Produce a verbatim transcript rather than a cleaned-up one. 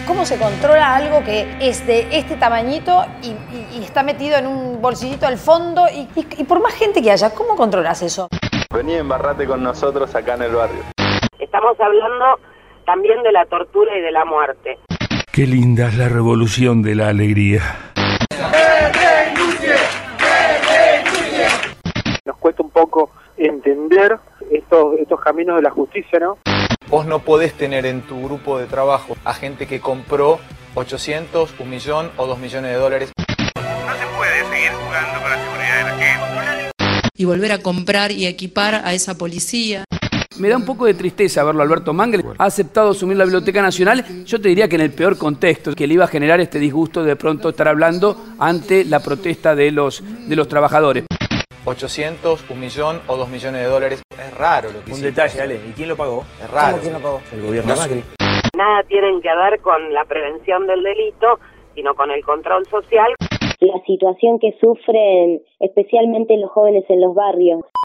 ¿Cómo se controla algo que es de este tamañito y, y, y está metido en un bolsillito al fondo? Y, y, y por más gente que haya, ¿cómo controlas eso? Vení, embarrate con nosotros acá en el barrio. Estamos hablando también de la tortura y de la muerte. Qué linda es la revolución de la alegría. Nos cuesta un poco entender estos, estos caminos de la justicia, ¿no? Vos no podés tener en tu grupo de trabajo a gente que compró ochocientos, un millón o dos millones de dólares. No se puede seguir jugando con la seguridad de la gente. Y volver a comprar y equipar a esa policía. Me da un poco de tristeza verlo. Alberto Mangel ha aceptado asumir la Biblioteca Nacional. Yo te diría que en el peor contexto, que le iba a generar este disgusto de pronto estar hablando ante la protesta de los, de los trabajadores. ochocientos, un millón o dos millones de dólares. Es raro lo que Un detalle, Ale. ¿Y quién lo pagó? Es raro. ¿Cómo quién lo pagó? El gobierno No, Macri. Nada tienen que ver con la prevención del delito, sino con el control social. La situación que sufren especialmente los jóvenes en los barrios.